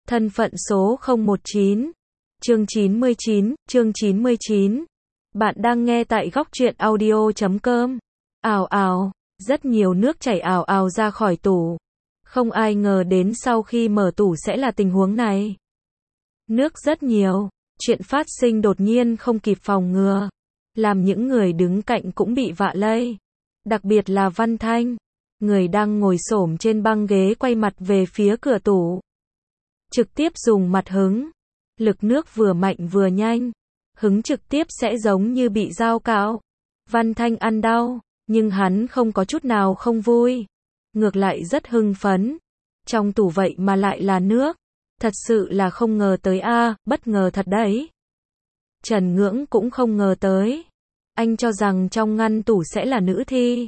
Thân phận số 019. Chương 99, chương 99. Bạn đang nghe tại góc truyện audio.com. Ào ào, rất nhiều nước chảy ào ào ra khỏi tủ. Không ai ngờ đến sau khi mở tủ sẽ là tình huống này. Nước rất nhiều, chuyện phát sinh đột nhiên không kịp phòng ngừa, làm những người đứng cạnh cũng bị vạ lây. Đặc biệt là Văn Thanh, người đang ngồi xổm trên băng ghế quay mặt về phía cửa tủ. Trực tiếp dùng mặt hứng. Lực nước vừa mạnh vừa nhanh. Hứng trực tiếp sẽ giống như bị dao cạo. Văn Thanh ăn đau, nhưng hắn không có chút nào không vui. Ngược lại rất hưng phấn. Trong tủ vậy mà lại là nước. Thật sự là không ngờ tới a, bất ngờ thật đấy. Trần Ngưỡng cũng không ngờ tới. Anh cho rằng trong ngăn tủ sẽ là nữ thi.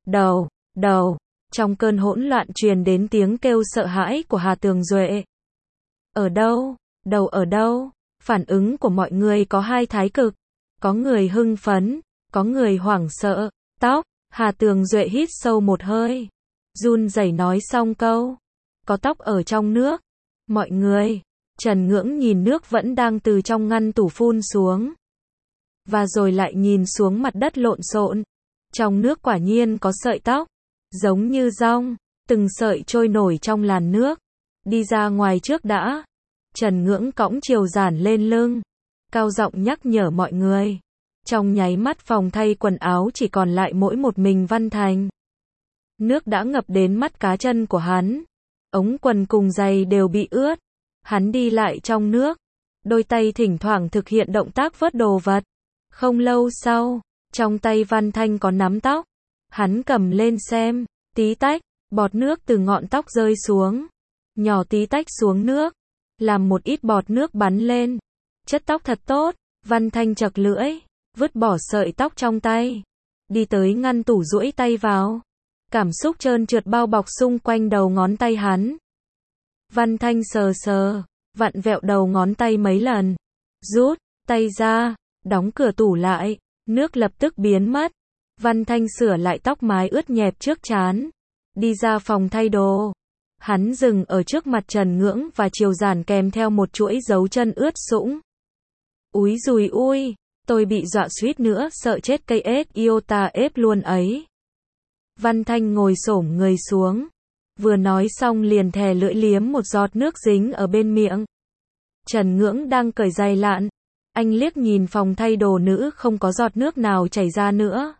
Đầu. Trong cơn hỗn loạn truyền đến tiếng kêu sợ hãi của Hà Tường Duệ. Ở đâu? Đầu ở đâu? Phản ứng của mọi người có hai thái cực. Có người hưng phấn, có người hoảng sợ. Tóc, Hà Tường Duệ hít sâu một hơi. Run rẩy nói xong câu. Có tóc ở trong nước. Mọi người. Trần Ngưỡng nhìn nước vẫn đang từ trong ngăn tủ phun xuống. Và rồi lại nhìn xuống mặt đất lộn xộn. Trong nước quả nhiên có sợi tóc. Giống như dong. Từng sợi trôi nổi trong làn nước. Đi ra ngoài trước đã. Trần Ngưỡng cõng Triều Giản lên lưng. Cao giọng nhắc nhở mọi người. Trong nháy mắt phòng thay quần áo chỉ còn lại mỗi một mình Văn Thành. Nước đã ngập đến mắt cá chân của hắn. Ống quần cùng giày đều bị ướt. Hắn đi lại trong nước. Đôi tay thỉnh thoảng thực hiện động tác vớt đồ vật. Không lâu sau, trong tay Văn Thanh có nắm tóc. Hắn cầm lên xem. Tí tách, bọt nước từ ngọn tóc rơi xuống. Nhỏ tí tách xuống nước. Làm một ít bọt nước bắn lên. Chất tóc thật tốt. Văn Thanh chật lưỡi. Vứt bỏ sợi tóc trong tay. Đi tới ngăn tủ duỗi tay vào. Cảm xúc trơn trượt bao bọc xung quanh đầu ngón tay hắn. Văn Thanh sờ. Vặn vẹo đầu ngón tay mấy lần. Rút tay ra. Đóng cửa tủ lại. Nước lập tức biến mất. Văn Thanh sửa lại tóc mái ướt nhẹp trước trán. Đi ra phòng thay đồ. Hắn dừng ở trước mặt Trần Ngưỡng và Triều Giản kèm theo một chuỗi dấu chân ướt sũng. Úi dùi ui, tôi bị dọa suýt nữa sợ chết cây ếch iota ép luôn ấy. Văn Thanh ngồi xổm người xuống. Vừa nói xong liền thè lưỡi liếm một giọt nước dính ở bên miệng. Trần Ngưỡng đang cởi giày lạn. Anh liếc nhìn phòng thay đồ nữ không có giọt nước nào chảy ra nữa.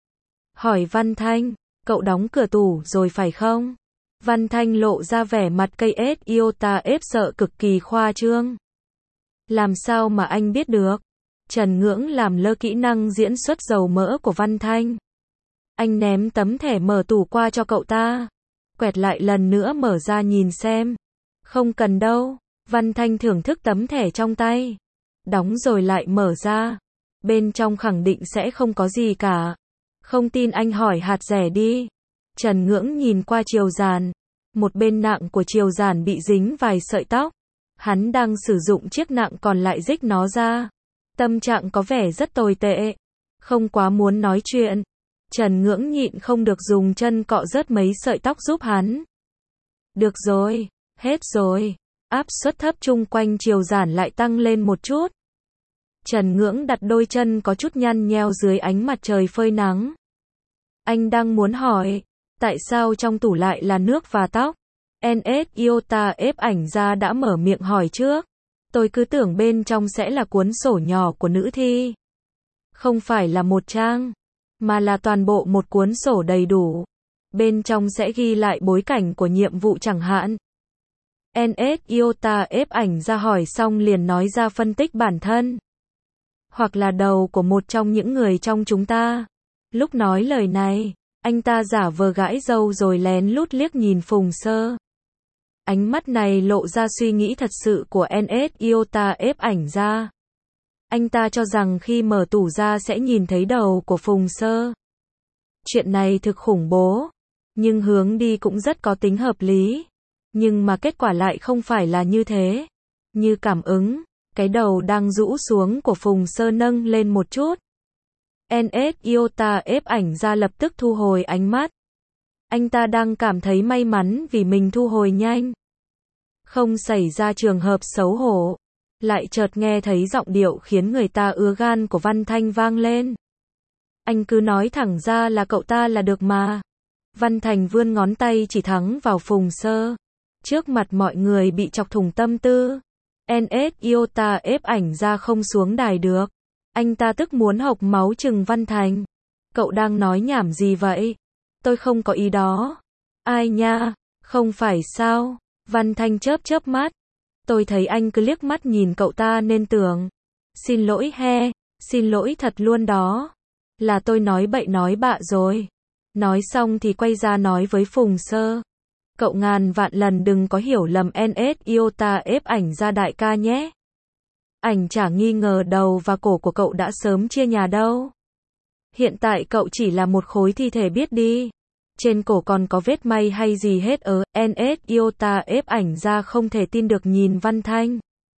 Hỏi Văn Thanh, cậu đóng cửa tủ rồi phải không? Văn Thanh lộ ra vẻ mặt cây ếch iota ép sợ cực kỳ khoa trương. Làm sao mà anh biết được? Trần Ngưỡng làm lơ kỹ năng diễn xuất dầu mỡ của Văn Thanh. Anh ném tấm thẻ mở tủ qua cho cậu ta. Quẹt lại lần nữa mở ra nhìn xem. Không cần đâu. Văn Thanh thưởng thức tấm thẻ trong tay. Đóng rồi lại mở ra. Bên trong khẳng định sẽ không có gì cả. Không tin anh hỏi hạt rẻ đi. Trần Ngưỡng nhìn qua Triều Giản. Một bên nạng của Triều Giản bị dính vài sợi tóc. Hắn đang sử dụng chiếc nạng còn lại rích nó ra. Tâm trạng có vẻ rất tồi tệ. Không quá muốn nói chuyện. Trần Ngưỡng nhịn không được dùng chân cọ rớt mấy sợi tóc giúp hắn. Được rồi, hết rồi. Áp suất thấp chung quanh Triều Giản lại tăng lên một chút. Trần Ngưỡng đặt đôi chân có chút nhăn nheo dưới ánh mặt trời phơi nắng. Anh đang muốn hỏi, tại sao trong tủ lại là nước và tóc? NS Iota ép ảnh ra đã mở miệng hỏi trước. Tôi cứ tưởng bên trong sẽ là cuốn sổ nhỏ của nữ thi. Không phải là một trang, mà là toàn bộ một cuốn sổ đầy đủ. Bên trong sẽ ghi lại bối cảnh của nhiệm vụ chẳng hạn. NS Iota ép ảnh ra hỏi xong liền nói ra phân tích bản thân. Hoặc là đầu của một trong những người trong chúng ta. Lúc nói lời này, anh ta giả vờ gãi râu rồi lén lút liếc nhìn Phùng Sơ. Ánh mắt này lộ ra suy nghĩ thật sự của NS Iota ép ảnh ra. Anh ta cho rằng khi mở tủ ra sẽ nhìn thấy đầu của Phùng Sơ. Chuyện này thực khủng bố. Nhưng hướng đi cũng rất có tính hợp lý. Nhưng mà kết quả lại không phải là như thế. Như cảm ứng, cái đầu đang rũ xuống của Phùng Sơ nâng lên một chút. NS Iota ép ảnh ra lập tức thu hồi ánh mắt. Anh ta đang cảm thấy may mắn vì mình thu hồi nhanh. Không xảy ra trường hợp xấu hổ. Lại chợt nghe thấy giọng điệu khiến người ta ứa gan của Văn Thanh vang lên. Anh cứ nói thẳng ra là cậu ta là được mà. Văn Thành vươn ngón tay chỉ thẳng vào Phùng Sơ. Trước mặt mọi người bị chọc thủng tâm tư. NS Iota ép ảnh ra không xuống đài được. Anh ta tức muốn hộc máu chừng Văn Thành. Cậu đang nói nhảm gì vậy? Tôi không có ý đó. Ai nha, không phải sao? Văn Thanh chớp chớp mắt. Tôi thấy anh cứ liếc mắt nhìn cậu ta nên tưởng. Xin lỗi he, xin lỗi thật luôn đó. Là tôi nói bậy nói bạ rồi. Nói xong thì quay ra nói với Phùng Sơ. Cậu ngàn vạn lần đừng có hiểu lầm NS Iota ép ảnh ra đại ca nhé. Ảnh chả nghi ngờ đầu và cổ của cậu đã sớm chia nhà đâu. Hiện tại cậu chỉ là một khối thi thể biết đi. Trên cổ còn có vết may hay gì hết NS Iota ép ảnh ra không thể tin được nhìn Văn Thanh.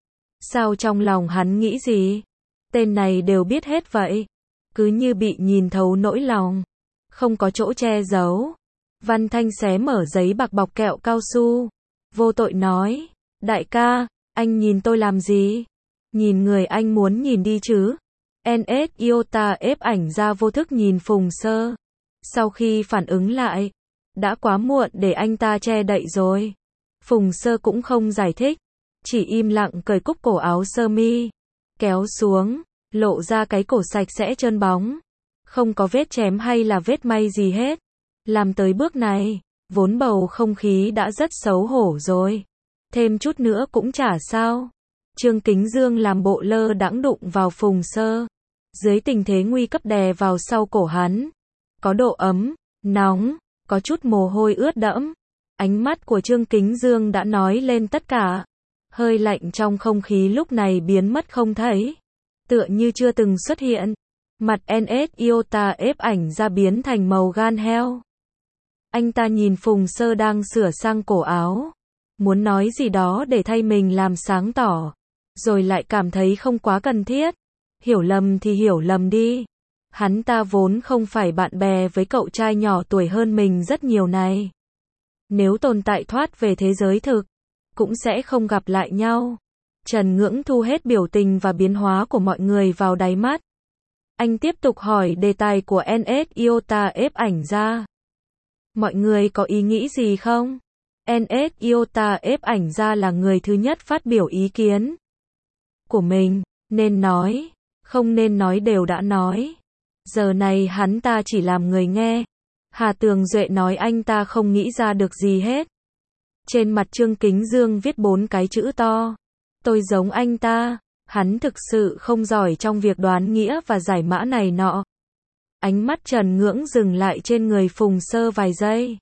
Sao trong lòng hắn nghĩ gì? Tên này đều biết hết vậy. Cứ như bị nhìn thấu nỗi lòng. Không có chỗ che giấu. Văn Thanh xé mở giấy bạc bọc kẹo cao su. Vô tội nói. Đại ca, anh nhìn tôi làm gì? Nhìn người anh muốn nhìn đi chứ. NS Iota ép ảnh ra vô thức nhìn Phùng Sơ. Sau khi phản ứng lại, đã quá muộn để anh ta che đậy rồi. Phùng Sơ cũng không giải thích, chỉ im lặng cởi cúc cổ áo sơ mi, kéo xuống, lộ ra cái cổ sạch sẽ trơn bóng. Không có vết chém hay là vết may gì hết. Làm tới bước này, vốn bầu không khí đã rất xấu hổ rồi. Thêm chút nữa cũng chả sao. Trương Kính Dương làm bộ lơ đãng đụng vào Phùng Sơ. Dưới tình thế nguy cấp đè vào sau cổ hắn. Có độ ấm, nóng, có chút mồ hôi ướt đẫm. Ánh mắt của Trương Kính Dương đã nói lên tất cả. Hơi lạnh trong không khí lúc này biến mất không thấy. Tựa như chưa từng xuất hiện. Mặt NS Iota ép ảnh ra biến thành màu gan heo. Anh ta nhìn Phùng Sơ đang sửa sang cổ áo. Muốn nói gì đó để thay mình làm sáng tỏ. Rồi lại cảm thấy không quá cần thiết. Hiểu lầm thì hiểu lầm đi. Hắn ta vốn không phải bạn bè với cậu trai nhỏ tuổi hơn mình rất nhiều này. Nếu tồn tại thoát về thế giới thực, cũng sẽ không gặp lại nhau. Trần Ngưỡng thu hết biểu tình và biến hóa của mọi người vào đáy mắt. Anh tiếp tục hỏi đề tài của NS Iota ép ảnh ra. Mọi người có ý nghĩ gì không? NS Iota ép ảnh ra là người thứ nhất phát biểu ý kiến của mình, nên nói, không nên nói đều đã nói. Giờ này hắn ta chỉ làm người nghe. Hà Tường Duệ nói anh ta không nghĩ ra được gì hết. Trên mặt Trương Kính Dương viết 4 cái chữ to. Tôi giống anh ta. Hắn thực sự không giỏi trong việc đoán nghĩa và giải mã này nọ. Ánh mắt Trần Ngưỡng dừng lại trên người Phùng Sơ vài giây.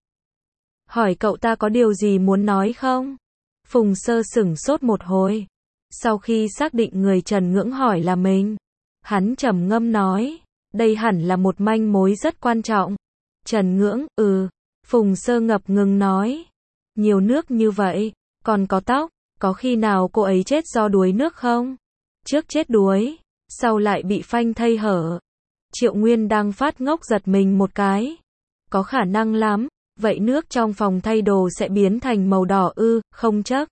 Hỏi cậu ta có điều gì muốn nói không? Phùng Sơ sửng sốt một hồi. Sau khi xác định người Trần Ngưỡng hỏi là mình, hắn trầm ngâm nói. Đây hẳn là một manh mối rất quan trọng. Trần Ngưỡng, Phùng Sơ ngập ngừng nói. Nhiều nước như vậy, còn có tóc, có khi nào cô ấy chết do đuối nước không? Trước chết đuối, sau lại bị phanh thây hở. Triệu Nguyên đang phát ngốc giật mình một cái. Có khả năng lắm, vậy nước trong phòng thay đồ sẽ biến thành màu đỏ không chắc.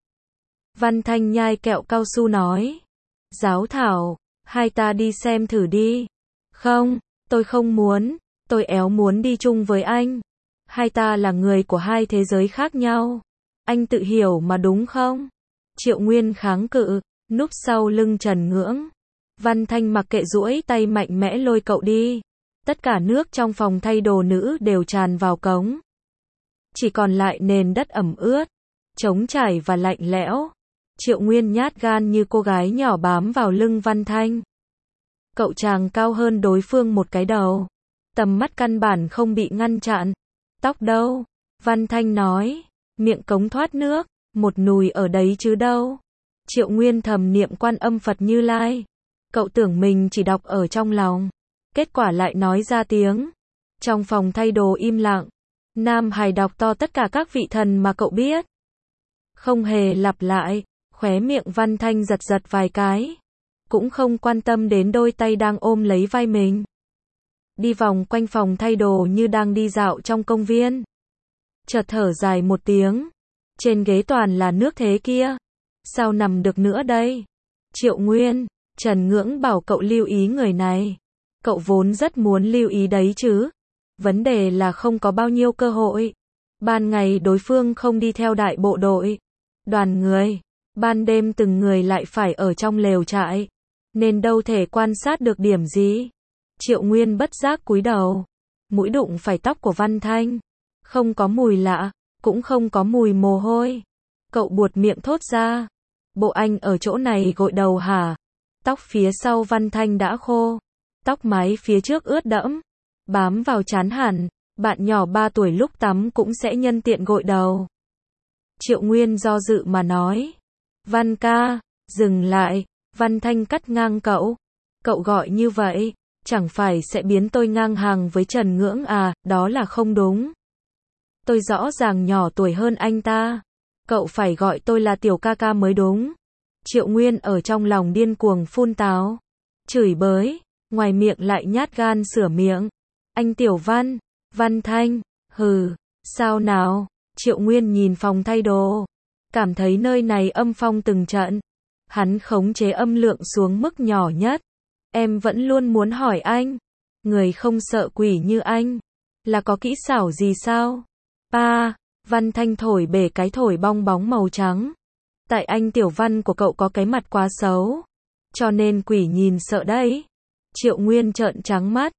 Văn Thanh nhai kẹo cao su nói. Giáo Thảo, hai ta đi xem thử đi. Không, tôi không muốn, tôi éo muốn đi chung với anh. Hai ta là người của hai thế giới khác nhau. Anh tự hiểu mà đúng không? Triệu Nguyên kháng cự, núp sau lưng Trần Ngưỡng. Văn Thanh mặc kệ duỗi tay mạnh mẽ lôi cậu đi. Tất cả nước trong phòng thay đồ nữ đều tràn vào cống. Chỉ còn lại nền đất ẩm ướt, trống trải và lạnh lẽo. Triệu Nguyên nhát gan như cô gái nhỏ bám vào lưng Văn Thanh. Cậu chàng cao hơn đối phương một cái đầu. Tầm mắt căn bản không bị ngăn chặn. Tóc đâu? Văn Thanh nói. Miệng cống thoát nước, một nùi ở đấy chứ đâu. Triệu Nguyên thầm niệm Quan Âm Phật Như Lai. Cậu tưởng mình chỉ đọc ở trong lòng. Kết quả lại nói ra tiếng. Trong phòng thay đồ im lặng. Nam Hải đọc to tất cả các vị thần mà cậu biết. Không hề lặp lại. Khóe miệng Văn Thanh giật giật vài cái. Cũng không quan tâm đến đôi tay đang ôm lấy vai mình. Đi vòng quanh phòng thay đồ như đang đi dạo trong công viên. Chợt thở dài một tiếng. Trên ghế toàn là nước thế kia. Sao nằm được nữa đây? Triệu Nguyên, Trần Ngưỡng bảo cậu lưu ý người này. Cậu vốn rất muốn lưu ý đấy chứ. Vấn đề là không có bao nhiêu cơ hội. Ban ngày đối phương không đi theo đại bộ đội. Đoàn người. Ban đêm từng người lại phải ở trong lều trại. Nên đâu thể quan sát được điểm gì. Triệu Nguyên bất giác cúi đầu. Mũi đụng phải tóc của Văn Thanh. Không có mùi lạ, cũng không có mùi mồ hôi. Cậu buột miệng thốt ra. Bộ anh ở chỗ này gội đầu hả? Tóc phía sau Văn Thanh đã khô. Tóc mái phía trước ướt đẫm. Bám vào trán hẳn. Bạn nhỏ 3 tuổi lúc tắm cũng sẽ nhân tiện gội đầu. Triệu Nguyên do dự mà nói. Văn ca, dừng lại. Văn Thanh cắt ngang cậu. Cậu gọi như vậy, chẳng phải sẽ biến tôi ngang hàng với Trần Ngưỡng à, đó là không đúng. Tôi rõ ràng nhỏ tuổi hơn anh ta. Cậu phải gọi tôi là tiểu ca ca mới đúng. Triệu Nguyên ở trong lòng điên cuồng phun táo. Chửi bới, ngoài miệng lại nhát gan sửa miệng. Anh Tiểu Văn, Văn Thanh, hừ, sao nào? Triệu Nguyên nhìn phòng thay đồ. Cảm thấy nơi này âm phong từng trận. Hắn khống chế âm lượng xuống mức nhỏ nhất. Em vẫn luôn muốn hỏi anh. Người không sợ quỷ như anh. Là có kỹ xảo gì sao? Văn Thanh thổi bể cái thổi bong bóng màu trắng. Tại anh Tiểu Văn của cậu có cái mặt quá xấu. Cho nên quỷ nhìn sợ đấy. Triệu Nguyên trợn trắng mắt.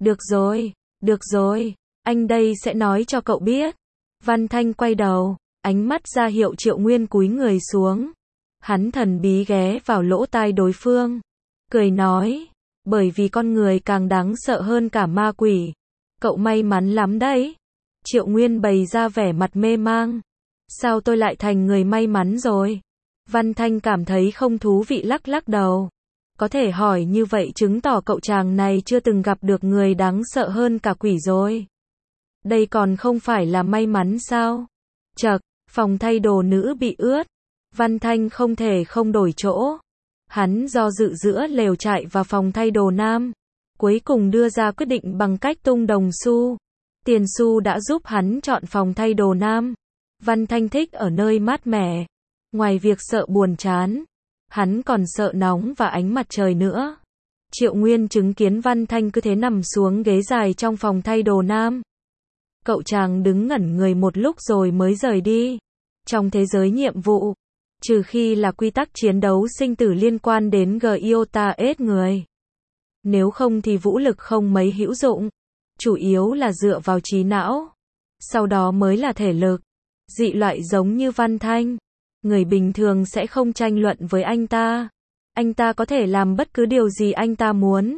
Được rồi. Anh đây sẽ nói cho cậu biết. Văn Thanh quay đầu. Ánh mắt ra hiệu Triệu Nguyên cúi người xuống. Hắn thần bí ghé vào lỗ tai đối phương. Cười nói. Bởi vì con người càng đáng sợ hơn cả ma quỷ. Cậu may mắn lắm đấy. Triệu Nguyên bày ra vẻ mặt mê mang. Sao tôi lại thành người may mắn rồi? Văn Thanh cảm thấy không thú vị lắc lắc đầu. Có thể hỏi như vậy chứng tỏ cậu chàng này chưa từng gặp được người đáng sợ hơn cả quỷ rồi. Đây còn không phải là may mắn sao? Chậc, phòng thay đồ nữ bị ướt. Văn Thanh không thể không đổi chỗ. Hắn do dự giữa lều trại và phòng thay đồ nam. Cuối cùng đưa ra quyết định bằng cách tung đồng xu. Tiền xu đã giúp hắn chọn phòng thay đồ nam. Văn Thanh thích ở nơi mát mẻ. Ngoài việc sợ buồn chán, hắn còn sợ nóng và ánh mặt trời nữa. Triệu Nguyên chứng kiến Văn Thanh cứ thế nằm xuống ghế dài trong phòng thay đồ nam. Cậu chàng đứng ngẩn người một lúc rồi mới rời đi. Trong thế giới nhiệm vụ, trừ khi là quy tắc chiến đấu sinh tử liên quan đến Giota S người. Nếu không thì vũ lực không mấy hữu dụng. Chủ yếu là dựa vào trí não. Sau đó mới là thể lực. Dị loại giống như Văn Thanh. Người bình thường sẽ không tranh luận với anh ta. Anh ta có thể làm bất cứ điều gì anh ta muốn.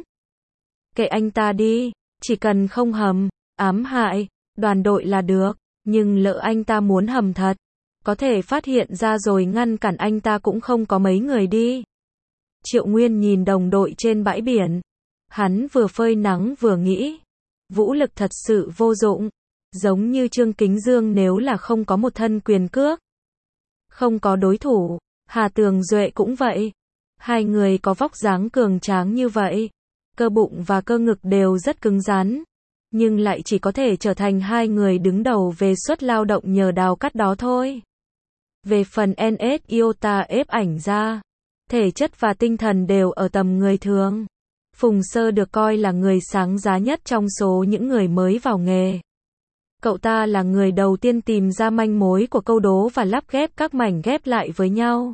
Kệ anh ta đi. Chỉ cần không hầm, ám hại, đoàn đội là được. Nhưng lỡ anh ta muốn hầm thật. Có thể phát hiện ra rồi ngăn cản anh ta cũng không có mấy người đi. Triệu Nguyên nhìn đồng đội trên bãi biển. Hắn vừa phơi nắng vừa nghĩ. Vũ lực thật sự vô dụng. Giống như Trương Kính Dương nếu là không có một thân quyền cước. Không có đối thủ. Hà Tường Duệ cũng vậy. Hai người có vóc dáng cường tráng như vậy. Cơ bụng và cơ ngực đều rất cứng rắn. Nhưng lại chỉ có thể trở thành hai người đứng đầu về suất lao động nhờ đào cắt đó thôi. Về phần NS Iota ép ảnh ra, thể chất và tinh thần đều ở tầm người thường. Phùng Sơ được coi là người sáng giá nhất trong số những người mới vào nghề. Cậu ta là người đầu tiên tìm ra manh mối của câu đố và lắp ghép các mảnh ghép lại với nhau.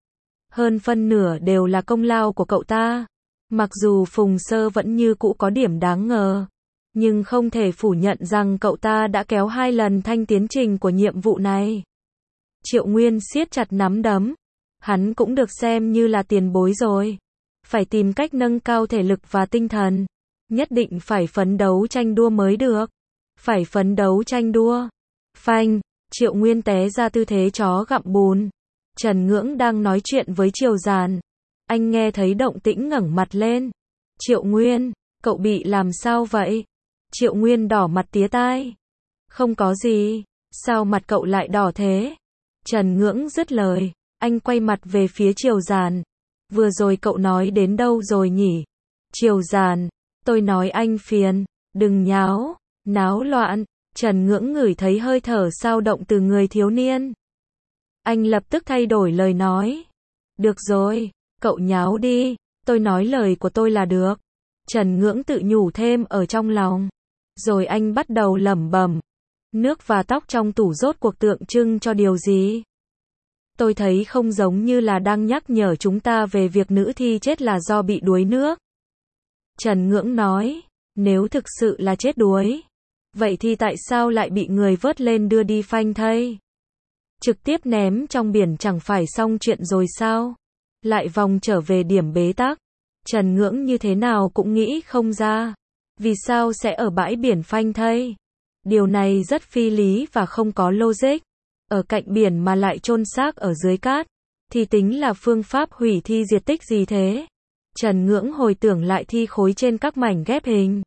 Hơn phân nửa đều là công lao của cậu ta. Mặc dù Phùng Sơ vẫn như cũ có điểm đáng ngờ, nhưng không thể phủ nhận rằng cậu ta đã kéo 2 lần thanh tiến trình của nhiệm vụ này. Triệu Nguyên siết chặt nắm đấm. Hắn cũng được xem như là tiền bối rồi. Phải tìm cách nâng cao thể lực và tinh thần. Nhất định phải phấn đấu tranh đua mới được. Phải phấn đấu tranh đua. Phanh, Triệu Nguyên té ra tư thế chó gặm bùn. Trần Ngưỡng đang nói chuyện với Triều Giàn. Anh nghe thấy động tĩnh ngẩng mặt lên. Triệu Nguyên, cậu bị làm sao vậy? Triệu Nguyên đỏ mặt tía tai. Không có gì. Sao mặt cậu lại đỏ thế? Trần Ngưỡng dứt lời. Anh quay mặt về phía Triều Giàn. Vừa rồi cậu nói đến đâu rồi nhỉ? Triều Giàn, tôi nói anh phiền. Đừng náo loạn. Trần Ngưỡng ngửi thấy hơi thở dao động từ người thiếu niên. Anh lập tức thay đổi lời nói. Được rồi, cậu nháo đi, tôi nói lời của tôi là được. Trần Ngưỡng tự nhủ thêm ở trong lòng. Rồi anh bắt đầu lẩm bẩm. Nước và tóc trong tủ rốt cuộc tượng trưng cho điều gì? Tôi thấy không giống như là đang nhắc nhở chúng ta về việc nữ thi chết là do bị đuối nước. Trần Ngưỡng nói, nếu thực sự là chết đuối, vậy thì tại sao lại bị người vớt lên đưa đi phanh thây? Trực tiếp ném trong biển chẳng phải xong chuyện rồi sao? Lại vòng trở về điểm bế tắc. Trần Ngưỡng như thế nào cũng nghĩ không ra. Vì sao sẽ ở bãi biển phanh thây? Điều này rất phi lý và không có logic. Ở cạnh biển mà lại chôn xác ở dưới cát, thì tính là phương pháp hủy thi diệt tích gì thế? Trần Ngưỡng hồi tưởng lại thi khối trên các mảnh ghép hình.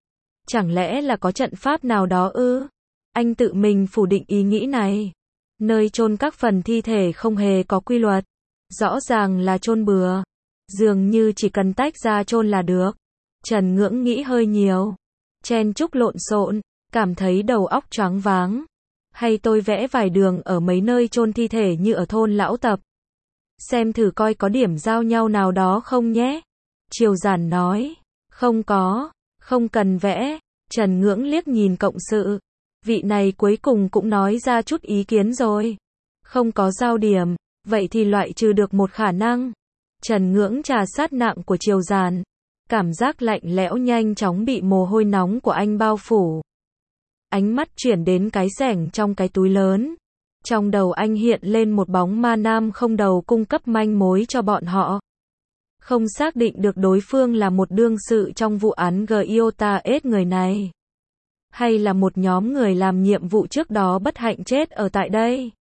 Chẳng lẽ là có trận pháp nào đó ư? Anh tự mình phủ định ý nghĩ này. Nơi chôn các phần thi thể không hề có quy luật. Rõ ràng là chôn bừa. Dường như chỉ cần tách ra chôn là được. Trần Ngưỡng nghĩ hơi nhiều. Chen chúc lộn xộn, cảm thấy đầu óc choáng váng. Hay tôi vẽ vài đường ở mấy nơi chôn thi thể như ở thôn Lão Tập. Xem thử coi có điểm giao nhau nào đó không nhé. Triều Giản nói. Không có, không cần vẽ. Trần Ngưỡng liếc nhìn cộng sự. Vị này cuối cùng cũng nói ra chút ý kiến rồi. Không có giao điểm, vậy thì loại trừ được một khả năng. Trần Ngưỡng trà sát nặng của Triều Giản. Cảm giác lạnh lẽo nhanh chóng bị mồ hôi nóng của anh bao phủ. Ánh mắt chuyển đến cái xẻng trong cái túi lớn. Trong đầu anh hiện lên một bóng ma nam không đầu cung cấp manh mối cho bọn họ. Không xác định được đối phương là một đương sự trong vụ án Giota S người này. Hay là một nhóm người làm nhiệm vụ trước đó bất hạnh chết ở tại đây.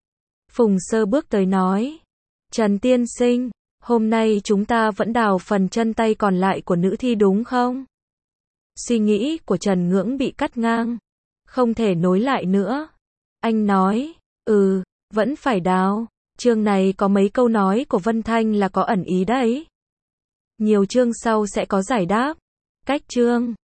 Phùng Sơ bước tới nói. Trần tiên sinh, hôm nay chúng ta vẫn đào phần chân tay còn lại của nữ thi đúng không? Suy nghĩ của Trần Ngưỡng bị cắt ngang. Không thể nối lại nữa. Anh nói, vẫn phải đào. Chương này có mấy câu nói của Vân Thanh là có ẩn ý đấy. Nhiều chương sau sẽ có giải đáp. Cách chương